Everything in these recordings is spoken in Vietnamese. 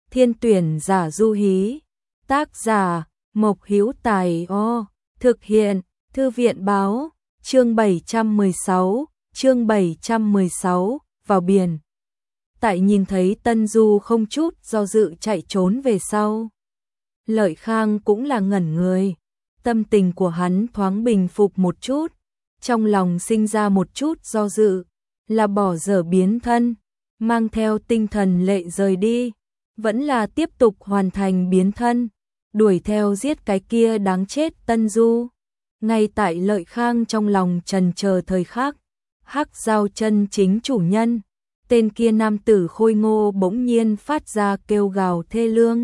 Thiên tuyển giả du hí. Tác giả Mộc Hữu Tài. Thực hiện Thư viện báo. Chương 716, vào biển. Tại nhìn thấy Tân Du không chút do dự chạy trốn về sau, Lợi Khang cũng là ngẩn người. Tâm tình của hắn thoáng bình phục một chút, trong lòng sinh ra một chút do dự, là bỏ dở biến thân, mang theo tinh thần lệ rời đi, vẫn là tiếp tục hoàn thành biến thân, đuổi theo giết cái kia đáng chết Tân Du. Ngay tại Lợi Khang trong lòng trần chờ thời khắc, Hắc Giao chân chính chủ nhân, tên kia nam tử khôi ngô bỗng nhiên phát ra kêu gào thê lương.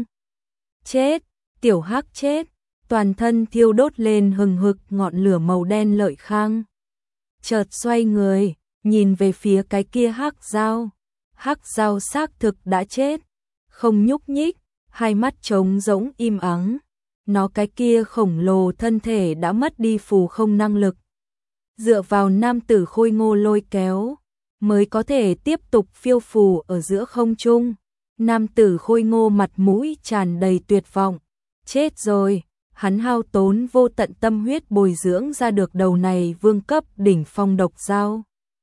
Chết, tiểu Hắc chết, toàn thân thiêu đốt lên hừng hực ngọn lửa màu đen. Lợi Khang chợt xoay người, nhìn về phía cái kia Hắc Giao. Hắc Giao xác thực đã chết, không nhúc nhích, hai mắt trống rỗng im ắng. Nó cái kia khổng lồ thân thể đã mất đi phù không năng lực. Dựa vào nam tử khôi ngô lôi kéo, mới có thể tiếp tục phiêu phù ở giữa không trung. Nam tử khôi ngô mặt mũi tràn đầy tuyệt vọng. Chết rồi, hắn hao tốn vô tận tâm huyết bồi dưỡng ra được đầu này vương cấp đỉnh phong độc giao.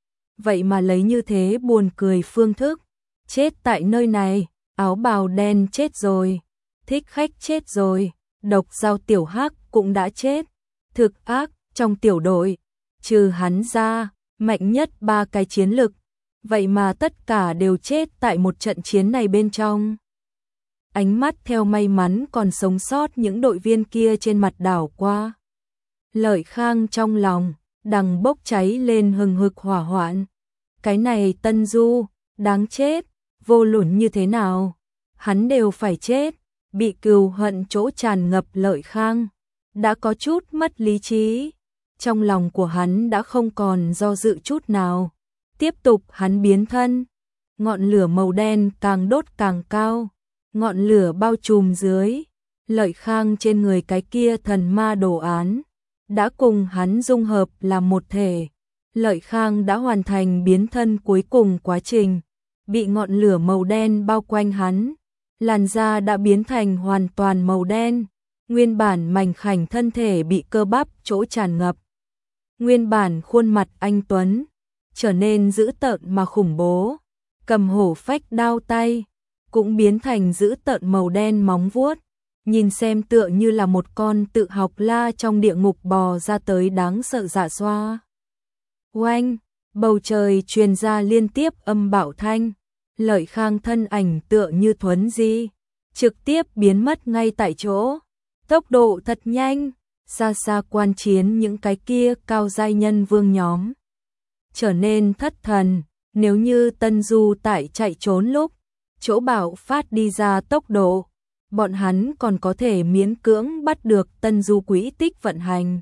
Vậy mà lấy như thế buồn cười phương thức. Chết tại nơi này, áo bào đen chết rồi, thích khách chết rồi, độc giao tiểu Hắc cũng đã chết. Thực ác, trong tiểu đội, trừ hắn ra, mạnh nhất 3 cái chiến lực, vậy mà tất cả đều chết tại một trận chiến này bên trong. Ánh mắt theo may mắn còn sống sót những đội viên kia trên mặt đảo qua. Lợi Khang trong lòng đằng bốc cháy lên hừng hực hỏa hoạn. Cái này Tân Du, đáng chết, vô luận như thế nào, hắn đều phải chết. Bị cừu hận chỗ tràn ngập Lợi Khang đã có chút mất lý trí. Trong lòng của hắn đã không còn do dự chút nào. Tiếp tục hắn biến thân, ngọn lửa màu đen càng đốt càng cao, ngọn lửa bao trùm dưới. Lợi Khang trên người cái kia thần ma đồ án đã cùng hắn dung hợp làm một thể. Lợi Khang đã hoàn thành biến thân cuối cùng quá trình, bị ngọn lửa màu đen bao quanh hắn. Làn da đã biến thành hoàn toàn màu đen, nguyên bản mảnh khảnh thân thể bị cơ bắp chỗ tràn ngập. Nguyên bản khuôn mặt anh tuấn trở nên dữ tợn mà khủng bố, cầm hổ phách đao tay cũng biến thành dữ tợn màu đen móng vuốt, nhìn xem tựa như là một con tự học la trong địa ngục bò ra tới đáng sợ dạ xoa. Oanh, bầu trời truyền ra liên tiếp âm bạo thanh. Lợi Khang thân ảnh tựa như thuấn di, trực tiếp biến mất ngay tại chỗ. Tốc độ thật nhanh, xa xa quan chiến những cái kia cao giai nhân vương nhóm trở nên thất thần. Nếu như Tân Du tại chạy trốn lúc chỗ bạo phát đi ra tốc độ, bọn hắn còn có thể miễn cưỡng bắt được Tân Du quỹ tích vận hành.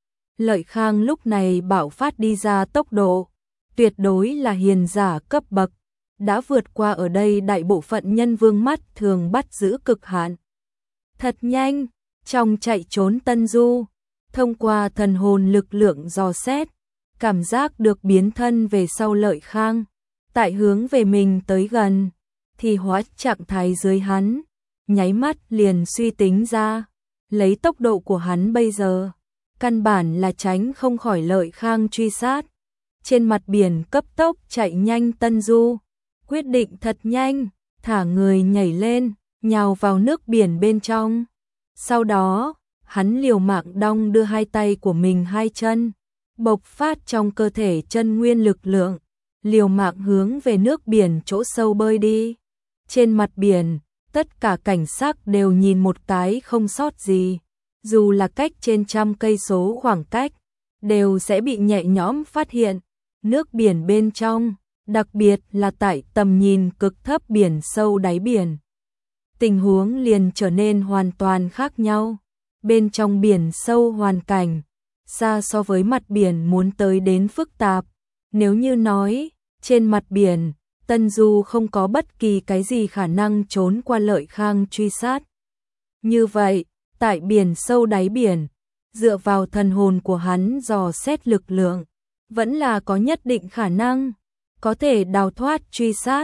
Lợi Khang lúc này bạo phát đi ra tốc độ tuyệt đối là hiền giả cấp bậc, đã vượt qua ở đây đại bộ phận nhân vương mắt thường bắt giữ cực hạn. Thật nhanh, trong chạy trốn Tân Du, thông qua thần hồn lực lượng dò xét, cảm giác được biến thân về sau Lợi Khang, tại hướng về mình tới gần, thì hóa trạng thái dưới hắn, nháy mắt liền suy tính ra, lấy tốc độ của hắn bây giờ, căn bản là tránh không khỏi Lợi Khang truy sát. Trên mặt biển cấp tốc chạy nhanh Tân Du, quyết định thật nhanh, thả người nhảy lên, nhào vào nước biển bên trong. Sau đó, hắn liều mạng đong đưa hai tay của mình hai chân, bộc phát trong cơ thể chân nguyên lực lượng, liều mạng hướng về nước biển chỗ sâu bơi đi. Trên mặt biển, tất cả cảnh sắc đều nhìn một cái không sót gì, dù là cách trên trăm cây số khoảng cách, đều sẽ bị nhẹ nhõm phát hiện. Nước biển bên trong, đặc biệt là tại tầm nhìn cực thấp biển sâu đáy biển, tình huống liền trở nên hoàn toàn khác nhau. Bên trong biển sâu hoàn cảnh, xa so với mặt biển muốn tới đến phức tạp. Nếu như nói, trên mặt biển, Tân Du không có bất kỳ cái gì khả năng trốn qua Lợi Khang truy sát. Như vậy, tại biển sâu đáy biển, dựa vào thần hồn của hắn dò xét lực lượng, vẫn là có nhất định khả năng, có thể đào thoát truy sát.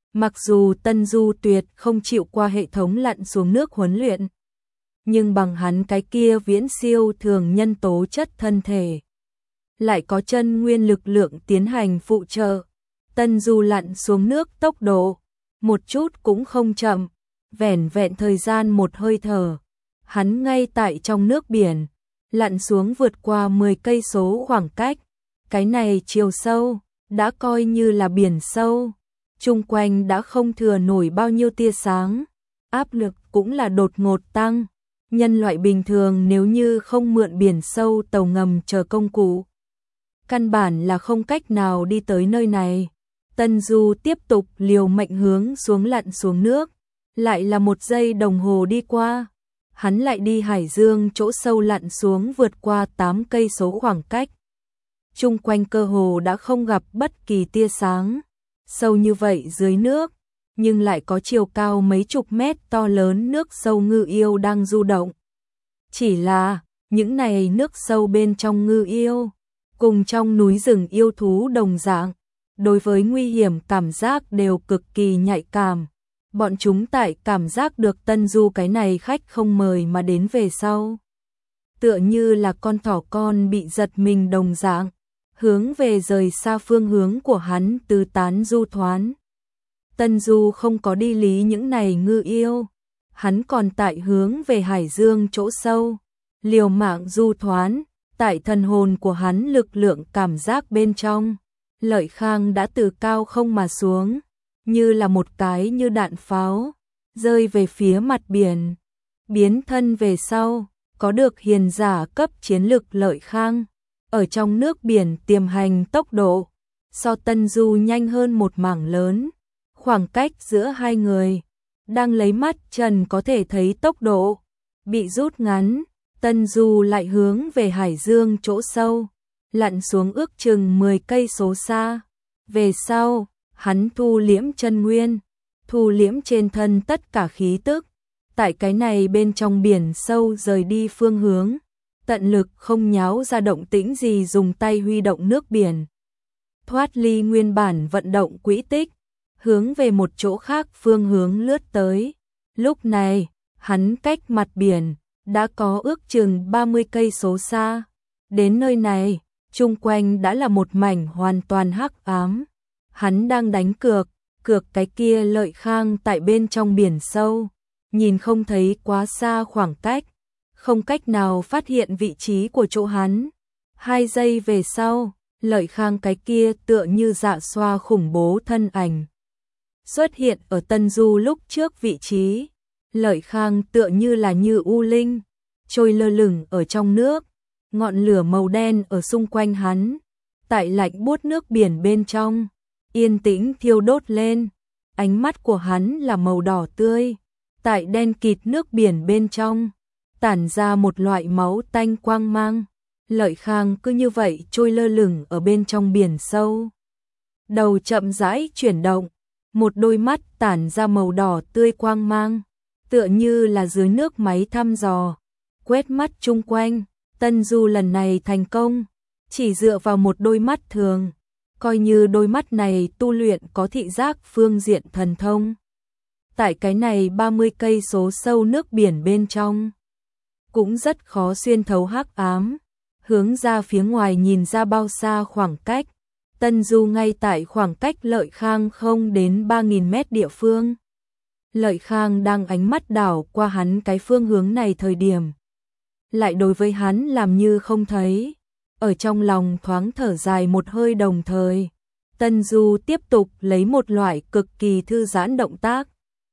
Mặc dù Tân Du Tuyệt không chịu qua hệ thống lặn xuống nước huấn luyện, nhưng bằng hắn cái kia viễn siêu thường nhân tố chất thân thể, lại có chân nguyên lực lượng tiến hành phụ trợ, Tân Du lặn xuống nước tốc độ một chút cũng không chậm, vẻn vẹn thời gian một hơi thở, hắn ngay tại trong nước biển lặn xuống vượt qua 10 cây số khoảng cách. Cái này chiều sâu đã coi như là biển sâu, chung quanh đã không thừa nổi bao nhiêu tia sáng, áp lực cũng là đột ngột tăng. Nhân loại bình thường nếu như không mượn biển sâu tàu ngầm chờ công cụ, căn bản là không cách nào đi tới nơi này. Tân Du tiếp tục liều mệnh hướng xuống lặn xuống nước, lại là 1 giây đồng hồ đi qua, hắn lại đi hải dương chỗ sâu lặn xuống vượt qua 8 cây số khoảng cách. Chung quanh cơ hồ đã không gặp bất kỳ tia sáng, sâu như vậy dưới nước, nhưng lại có chiều cao mấy chục mét to lớn nước sâu ngư yêu đang du động. Chỉ là, những này nước sâu bên trong ngư yêu, cùng trong núi rừng yêu thú đồng dạng, đối với nguy hiểm cảm giác đều cực kỳ nhạy cảm. Bọn chúng tại cảm giác được Tân Du cái này khách không mời mà đến về sau, tựa như là con thỏ con bị giật mình đồng dạng, hướng về rời xa phương hướng của hắn tứ tán du thoán. Tân Du không có đi lý những này ngư yêu, hắn còn tại hướng về hải dương chỗ sâu, liều mạng du thoán. Tại thần hồn của hắn lực lượng cảm giác bên trong, Lợi Khang đã từ cao không mà xuống, như là một cái như đạn pháo, rơi về phía mặt biển. Biến thân về sau, có được hiền giả cấp chiến lực Lợi Khang, ở trong nước biển tiềm hành tốc độ, so Tân Du nhanh hơn một mảng lớn. Khoảng cách giữa hai người, đang lấy mắt trần có thể thấy tốc độ, bị rút ngắn. Tân Du lại hướng về hải dương chỗ sâu, lặn xuống ước chừng 10 cây số xa. Về sau, hắn thu liễm chân nguyên, thu liễm trên thân tất cả khí tức. Tại cái này bên trong biển sâu rời đi phương hướng, tận lực không nháo ra động tĩnh gì, dùng tay huy động nước biển, thoát ly nguyên bản vận động quỹ tích, hướng về một chỗ khác phương hướng lướt tới. Lúc này, hắn cách mặt biển đã có ước chừng 30 cây số xa. Đến nơi này, chung quanh đã là một mảnh hoàn toàn hắc ám. Hắn đang đánh cược cái kia Lợi Khang tại bên trong biển sâu, nhìn không thấy quá xa khoảng cách, không cách nào phát hiện vị trí của chỗ hắn. 2 giây về sau, Lợi Khang cái kia tựa như dạ xoa khủng bố thân ảnh xuất hiện ở Tân Du lúc trước vị trí. Lợi Khang tựa như là như u linh, trôi lơ lửng ở trong nước, ngọn lửa màu đen ở xung quanh hắn, tại lạnh buốt nước biển bên trong, yên tĩnh thiêu đốt lên. Ánh mắt của hắn là màu đỏ tươi, tại đen kịt nước biển bên trong, tản ra một loại máu tanh quang mang. Lợi Khang cứ như vậy trôi lơ lửng ở bên trong biển sâu. Đầu chậm rãi chuyển động, một đôi mắt tản ra màu đỏ tươi quang mang, tựa như là dưới nước máy thăm dò, quét mắt chung quanh. Tân Du lần này thành công, chỉ dựa vào một đôi mắt thường, coi như đôi mắt này tu luyện có thị giác phương diện thần thông. Tại cái này 30 cây số sâu nước biển bên trong, cũng rất khó xuyên thấu hắc ám, hướng ra phía ngoài nhìn ra bao xa khoảng cách. Tân Du ngay tại khoảng cách Lợi Khang không đến 3.000 mét địa phương. Lợi Khang đang ánh mắt đảo qua hắn cái phương hướng này thời điểm, lại đối với hắn làm như không thấy. Ở trong lòng thoáng thở dài một hơi, đồng thời Tân Du tiếp tục lấy một loại cực kỳ thư giãn động tác,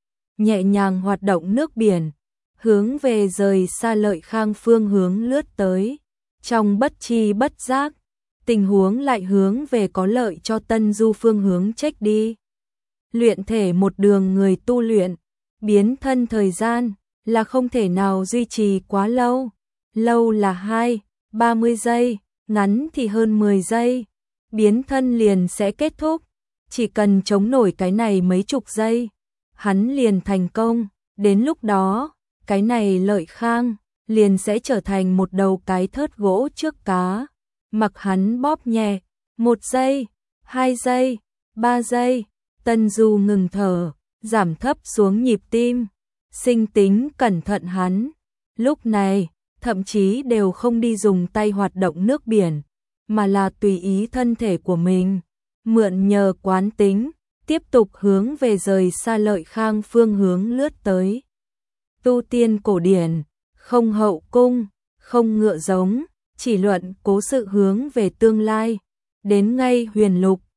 nhẹ nhàng hoạt động nước biển, hướng về rời xa Lợi Khang phương hướng lướt tới. Trong bất chi bất giác, tình huống lại hướng về có lợi cho Tân Du phương hướng trách đi. Luyện thể một đường người tu luyện, biến thân thời gian là không thể nào duy trì quá lâu. Lâu là 20-30 giây, ngắn thì hơn 10 giây, biến thân liền sẽ kết thúc. Chỉ cần chống nổi cái này mấy chục giây, hắn liền thành công. Đến lúc đó, cái này Lợi Khang liền sẽ trở thành một đầu cái thớt gỗ trước cá. Mặc hắn bóp nhẹ, 1 giây, 2 giây, 3 giây, Tân Du ngừng thở, giảm thấp xuống nhịp tim, sinh tính cẩn thận hắn. Lúc này, thậm chí đều không đi dùng tay hoạt động nước biển, mà là tùy ý thân thể của mình, mượn nhờ quán tính, tiếp tục hướng về rời xa Lợi Khang phương hướng lướt tới. Tu tiên cổ điển, không hậu cung, không ngựa giống, chỉ luận cố sự hướng về tương lai, đến ngay huyền lục,